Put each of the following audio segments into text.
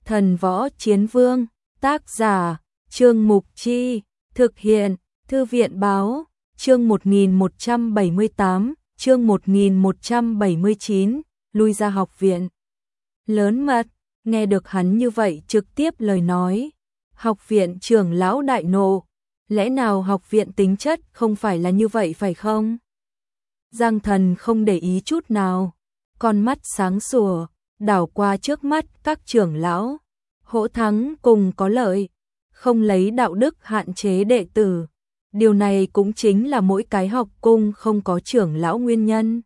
Thần Võ Chiến Vương, tác giả, Trương Mục Chi, thực hiện, Thư viện Báo, chương 1178, chương 1179, lui ra học viện. Lớn mật, nghe được hắn như vậy trực tiếp lời nói. Học viện trưởng lão đại nộ, lẽ nào học viện tính chất không phải là như vậy phải không? Giang Thần không để ý chút nào, con mắt sáng sủa, đảo qua trước mắt các trưởng lão, hỗ thắng cùng có lợi, không lấy đạo đức hạn chế đệ tử. Điều này cũng chính là mỗi cái học cung không có trưởng lão nguyên nhân.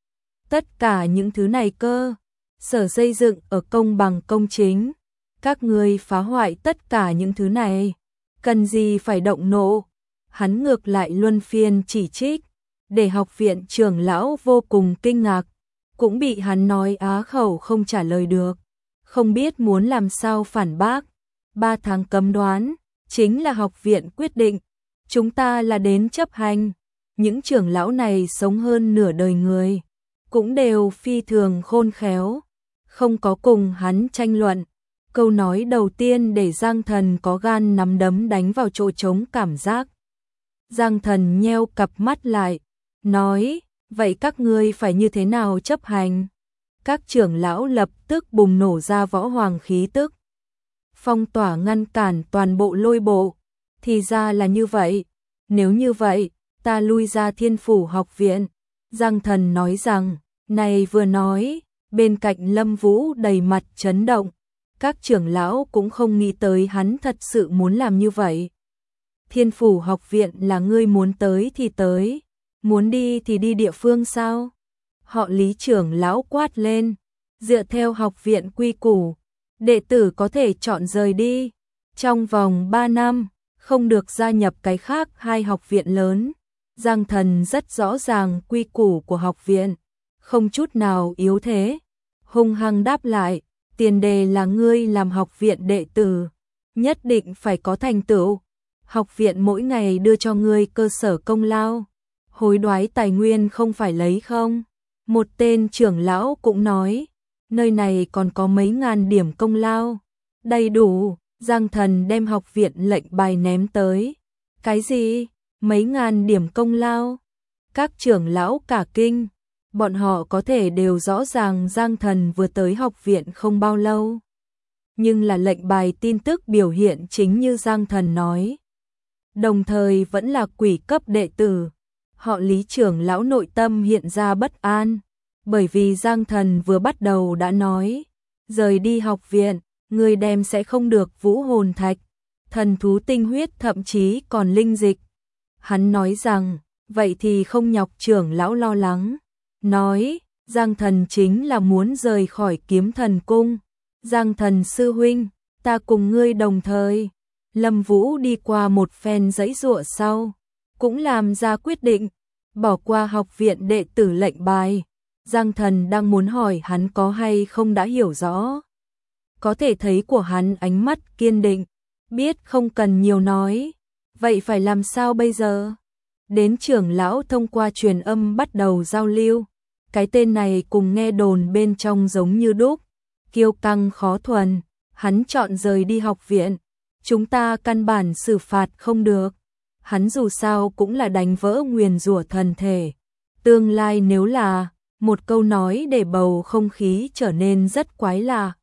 Tất cả những thứ này cơ, sở xây dựng ở công bằng công chính. Các ngươi phá hoại tất cả những thứ này, cần gì phải động nộ. Hắn ngược lại luân phiên chỉ trích, để học viện trưởng lão vô cùng kinh ngạc, cũng bị hắn nói á khẩu không trả lời được, không biết muốn làm sao phản bác. 3 tháng cấm đoán, chính là học viện quyết định, chúng ta là đến chấp hành. Những trưởng lão này sống hơn nửa đời người, cũng đều phi thường khôn khéo, không có cùng hắn tranh luận. Câu nói đầu tiên để Giang Thần có gan nắm đấm đánh vào chỗ trống cảm giác. Giang Thần nheo cặp mắt lại, nói, vậy các ngươi phải như thế nào chấp hành? Các trưởng lão lập tức bùng nổ ra võ hoàng khí tức, phong tỏa ngăn cản toàn bộ lôi bộ. Thì ra là như vậy, nếu như vậy, ta lui ra Thiên Phủ học viện. Giang Thần nói rằng, này vừa nói, bên cạnh Lâm Vũ đầy mặt chấn động. Các trưởng lão cũng không nghĩ tới hắn thật sự muốn làm như vậy. Thiên Phủ học viện là ngươi muốn tới thì tới, muốn đi thì đi địa phương sao? Họ Lý trưởng lão quát lên, dựa theo học viện quy củ, đệ tử có thể chọn rời đi. Trong vòng 3 năm, không được gia nhập cái khác 2 học viện lớn. Giang Thần rất rõ ràng quy củ của học viện, không chút nào yếu thế. Hung hăng đáp lại, tiền đề là ngươi làm học viện đệ tử, nhất định phải có thành tựu. Học viện mỗi ngày đưa cho ngươi cơ sở công lao, hối đoái tài nguyên không phải lấy không. Một tên trưởng lão cũng nói, nơi này còn có mấy ngàn điểm công lao, đầy đủ. Giang Thần đem học viện lệnh bài ném tới. Cái gì? Mấy ngàn điểm công lao? Các trưởng lão cả kinh, bọn họ có thể đều rõ ràng Giang Thần vừa tới học viện không bao lâu. Nhưng là lệnh bài tin tức biểu hiện chính như Giang Thần nói. Đồng thời vẫn là quỷ cấp đệ tử. Họ Lý trưởng lão nội tâm hiện ra bất an, bởi vì Giang Thần vừa bắt đầu đã nói, rời đi học viện, người đem sẽ không được vũ hồn thạch, thần thú tinh huyết thậm chí còn linh dịch. Hắn nói rằng, vậy thì không nhọc trưởng lão lo lắng. Nói, Giang Thần chính là muốn rời khỏi Kiếm Thần Cung. Giang Thần sư huynh, ta cùng ngươi đồng thời. Lâm Vũ đi qua một phen giãy giụa sau, cũng làm ra quyết định, bỏ qua học viện đệ tử lệnh bài. Giang Thần đang muốn hỏi hắn có hay không đã hiểu rõ. Có thể thấy của hắn ánh mắt kiên định, biết không cần nhiều nói. Vậy phải làm sao bây giờ? Đến trưởng lão thông qua truyền âm bắt đầu giao lưu. Cái tên này cùng nghe đồn bên trong giống như đúc, kiêu căng khó thuần. Hắn chọn rời đi học viện, chúng ta căn bản xử phạt không được. Hắn dù sao cũng là đánh vỡ nguyền rủa thần thể. Tương lai nếu là một câu nói để bầu không khí trở nên rất quái lạ.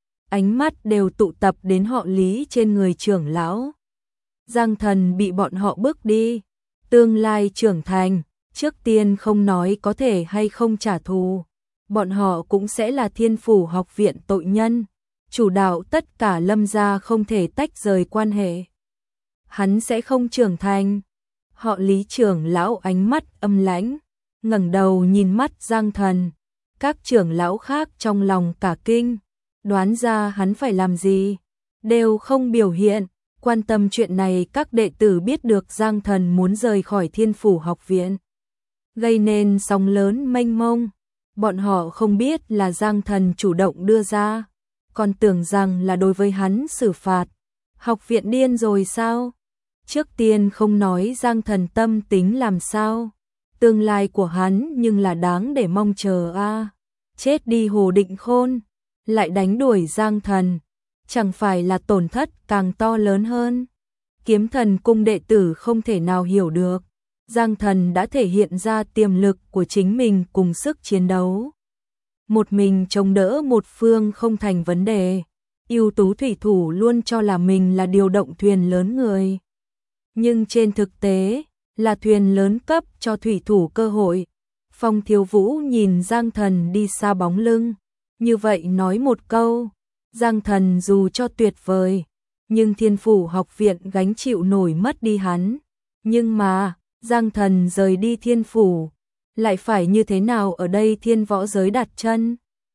Ánh mắt đều tụ tập đến họ Lý trên người trưởng lão. Giang Thần bị bọn họ bước đi. Tương lai trưởng thành, trước tiên không nói có thể hay không trả thù. Bọn họ cũng sẽ là Thiên Phủ học viện tội nhân, chủ đạo tất cả Lâm gia không thể tách rời quan hệ. Hắn sẽ không trưởng thành. Họ Lý trưởng lão ánh mắt âm lãnh, ngẩng đầu nhìn mắt Giang Thần. Các trưởng lão khác trong lòng cả kinh, đoán ra hắn phải làm gì, đều không biểu hiện quan tâm chuyện này. Các đệ tử biết được Giang Thần muốn rời khỏi Thiên Phủ học viện, gây nên sóng lớn mênh mông. Bọn họ không biết là Giang Thần chủ động đưa ra, còn tưởng rằng là đối với hắn xử phạt. Học viện điên rồi sao? Trước tiên không nói Giang Thần tâm tính làm sao, tương lai của hắn nhưng là đáng để mong chờ a. Chết đi Hồ Định Khôn, lại đánh đuổi Giang Thần. chẳng phải là tổn thất càng to lớn hơn. Kiếm Thần Cung đệ tử không thể nào hiểu được, Giang Thần đã thể hiện ra tiềm lực của chính mình cùng sức chiến đấu. Một mình chống đỡ một phương không thành vấn đề, ưu tú thủy thủ luôn cho là mình là điều động thuyền lớn người. Nhưng trên thực tế, là thuyền lớn cấp cho thủy thủ cơ hội. Phong Thiếu Vũ nhìn Giang Thần đi xa bóng lưng, như vậy nói một câu, Giang Thần dù cho tuyệt vời, nhưng Thiên Phủ học viện gánh chịu nổi mất đi hắn. Nhưng mà, Giang Thần rời đi Thiên Phủ, lại phải như thế nào ở đây thiên võ giới đặt chân?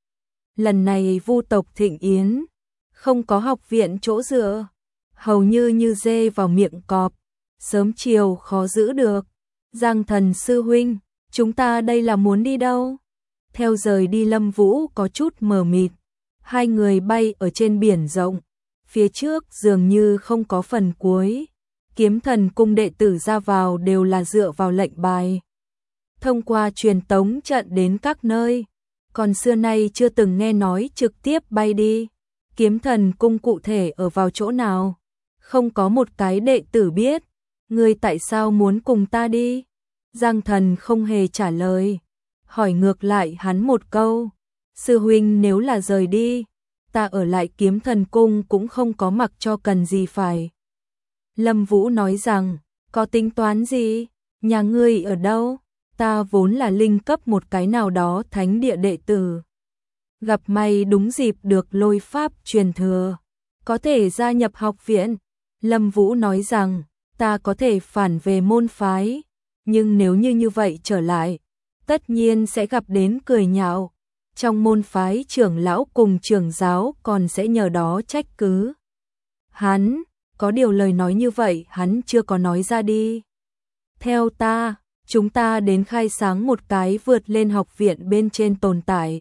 Lần này Vu tộc thịnh yến, không có học viện chỗ dựa, hầu như dê vào miệng cọp, sớm chiều khó giữ được. Giang Thần sư huynh, chúng ta đây là muốn đi đâu? Theo rời đi Lâm Vũ có chút mờ mịt, hai người bay ở trên biển rộng, phía trước dường như không có phần cuối. Kiếm Thần Cung đệ tử ra vào đều là dựa vào lệnh bài, thông qua truyền tống trận đến các nơi, còn xưa nay chưa từng nghe nói trực tiếp bay đi. Kiếm Thần Cung cụ thể ở vào chỗ nào? Không có một cái đệ tử biết. Ngươi tại sao muốn cùng ta đi? Giang Thần không hề trả lời, hỏi ngược lại hắn một câu, sư huynh nếu là rời đi, ta ở lại Kiếm Thần Cung cũng không có mặc cho cần gì phải. Lâm Vũ nói rằng, có tính toán gì? Nhà ngươi ở đâu? Ta vốn là linh cấp một cái nào đó thánh địa đệ tử, gặp may đúng dịp được lôi pháp truyền thừa, có thể gia nhập học viện. Lâm Vũ nói rằng, ta có thể phản về môn phái, nhưng nếu như vậy trở lại, tất nhiên sẽ gặp đến cười nhạo. Trong môn phái trưởng lão cùng trưởng giáo còn sẽ nhờ đó trách cứ hắn, có điều lời nói như vậy hắn chưa có nói ra đi. Theo ta, chúng ta đến khai sáng một cái vượt lên học viện bên trên tồn tại.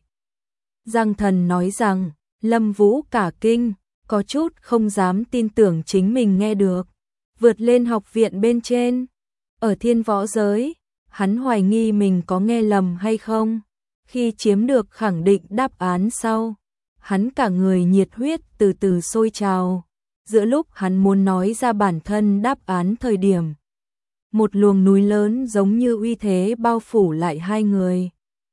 Giang Thần nói rằng, Lâm Vũ cả kinh, có chút không dám tin tưởng chính mình nghe được. Vượt lên học viện bên trên, ở thiên võ giới, hắn hoài nghi mình có nghe lầm hay không. Khi chiếm được khẳng định đáp án sau, hắn cả người nhiệt huyết từ từ sôi trào. Giữa lúc hắn muốn nói ra bản thân đáp án thời điểm, một luồng núi lớn giống như uy thế bao phủ lại hai người.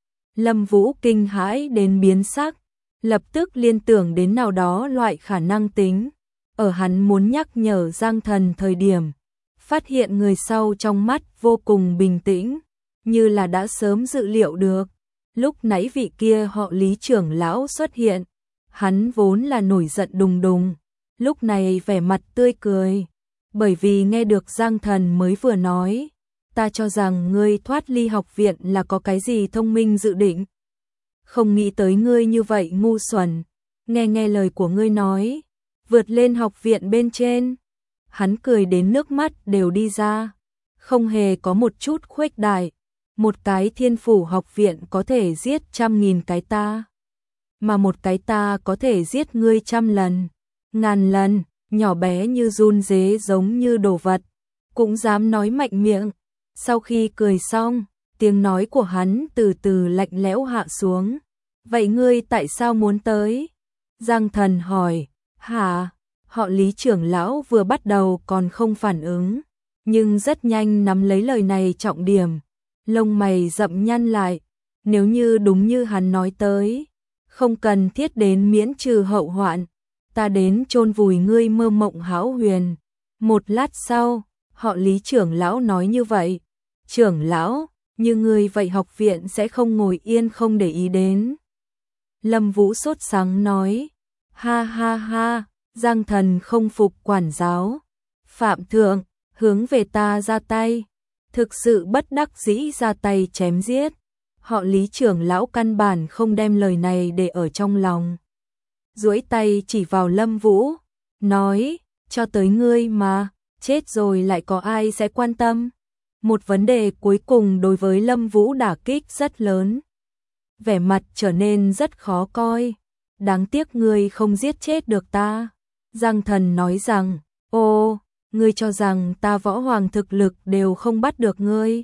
Lâm Vũ kinh hãi đến biến sắc, lập tức liên tưởng đến nào đó loại khả năng tính. Ở hắn muốn nhắc nhở Giang Thần thời điểm, phát hiện người sau trong mắt vô cùng bình tĩnh, như là đã sớm dự liệu được. Lúc nãy vị kia họ Lý trưởng lão xuất hiện, hắn vốn là nổi giận đùng đùng, lúc này vẻ mặt tươi cười, bởi vì nghe được Giang Thần mới vừa nói, ta cho rằng ngươi thoát ly học viện là có cái gì thông minh dự định. Không nghĩ tới ngươi như vậy ngu xuẩn, nghe lời của ngươi nói, vượt lên học viện bên trên. Hắn cười đến nước mắt đều đi ra, không hề có một chút khuếch đại. Một cái Thiên Phủ học viện có thể giết 100.000 cái ta, mà một cái ta có thể giết ngươi 100 lần, 1000 lần, nhỏ bé như run rế giống như đồ vật, cũng dám nói mạnh miệng. Sau khi cười xong, tiếng nói của hắn từ từ lạnh lẽo hạ xuống. Vậy ngươi tại sao muốn tới? Giang Thần hỏi. Hả? Họ Lý trưởng lão vừa bắt đầu còn không phản ứng, nhưng rất nhanh nắm lấy lời này trọng điểm. Lông mày rậm nhăn lại, nếu như đúng như hắn nói tới, không cần thiết đến miễn trừ hậu hoạn, ta đến chôn vùi ngươi mơ mộng hão huyền. Một lát sau, họ Lý trưởng lão nói như vậy. Trưởng lão, như ngươi vậy học viện sẽ không ngồi yên không để ý đến. Lâm Vũ sốt sắng nói, ha ha ha, Giang Thần không phục quản giáo. Phạm thượng, hướng về ta ra tay. Thực sự bất đắc dĩ ra tay chém giết. Họ Lý trưởng lão căn bản không đem lời này để ở trong lòng. Duỗi tay chỉ vào Lâm Vũ, nói, cho tới ngươi mà, chết rồi lại có ai sẽ quan tâm. Một vấn đề cuối cùng đối với Lâm Vũ đả kích rất lớn. Vẻ mặt trở nên rất khó coi. Đáng tiếc ngươi không giết chết được ta. Giang Thần nói rằng, ô, ngươi cho rằng ta võ hoàng thực lực đều không bắt được ngươi.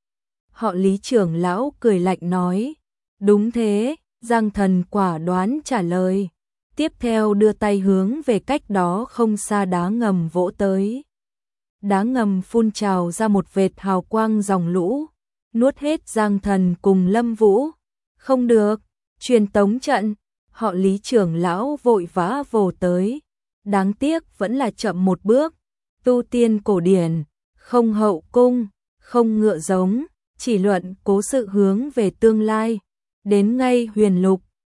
Họ Lý trưởng lão cười lạnh nói, đúng thế, Giang Thần quả đoán trả lời. tiếp theo đưa tay hướng về cách đó không xa đá ngầm vỗ tới. Đá ngầm phun trào ra một vệt hào quang dòng lũ, nuốt hết Giang Thần cùng Lâm Vũ. Không được, truyền tống trận, họ Lý trưởng lão vội vã vồ tới. Đáng tiếc vẫn là chậm một bước, tu tiên cổ điển, không hậu cung, không ngựa giống, chỉ luận cố sự hướng về tương lai. Đến ngay huyền lục,